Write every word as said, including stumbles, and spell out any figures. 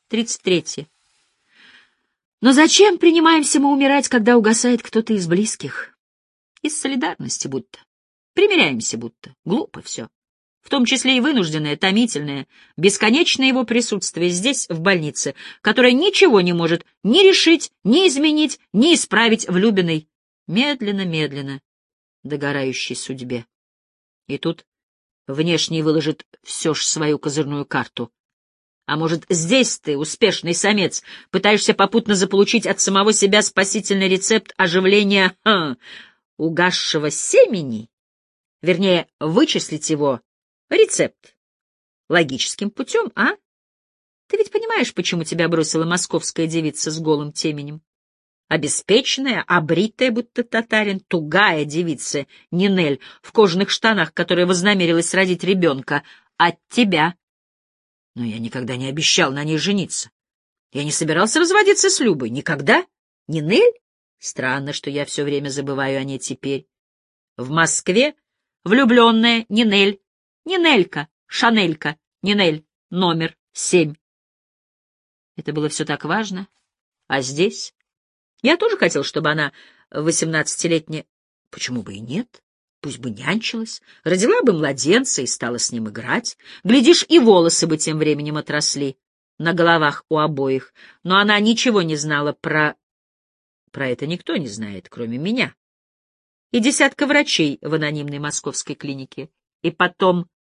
тридцать третье. Но зачем принимаемся мы умирать, когда угасает кто-то из близких? Из солидарности будто. Примиряемся будто. Глупо все. В том числе и вынужденное, томительное, бесконечное его присутствие здесь, в больнице, которое ничего не может ни решить, ни изменить, ни исправить в Любиной, медленно-медленно догорающей судьбе. И тут внешний выложит все ж свою козырную карту. А может, здесь ты, успешный самец, пытаешься попутно заполучить от самого себя спасительный рецепт оживления ха, угасшего семени? Вернее, вычислить его, рецепт, логическим путем, а? Ты ведь понимаешь, почему тебя бросила московская девица с голым теменем? Обеспеченная, обритая, будто татарин, тугая девица Нинель в кожаных штанах, которая вознамерилась родить ребенка от тебя. Но я никогда не обещал на ней жениться. Я не собирался разводиться с Любой. Никогда? Нинель? Странно, что я все время забываю о ней теперь. В Москве влюбленная Нинель. Нинелька, Шанелька, Нинель, номер семь. Это было все так важно. А здесь? Я тоже хотел, чтобы она восемнадцатилетняя... Почему бы и нет? Пусть бы нянчилась, родила бы младенца и стала с ним играть. Глядишь, и волосы бы тем временем отросли на головах у обоих. Но она ничего не знала про... Про это никто не знает, кроме меня. И десятка врачей в анонимной московской клинике. И потом...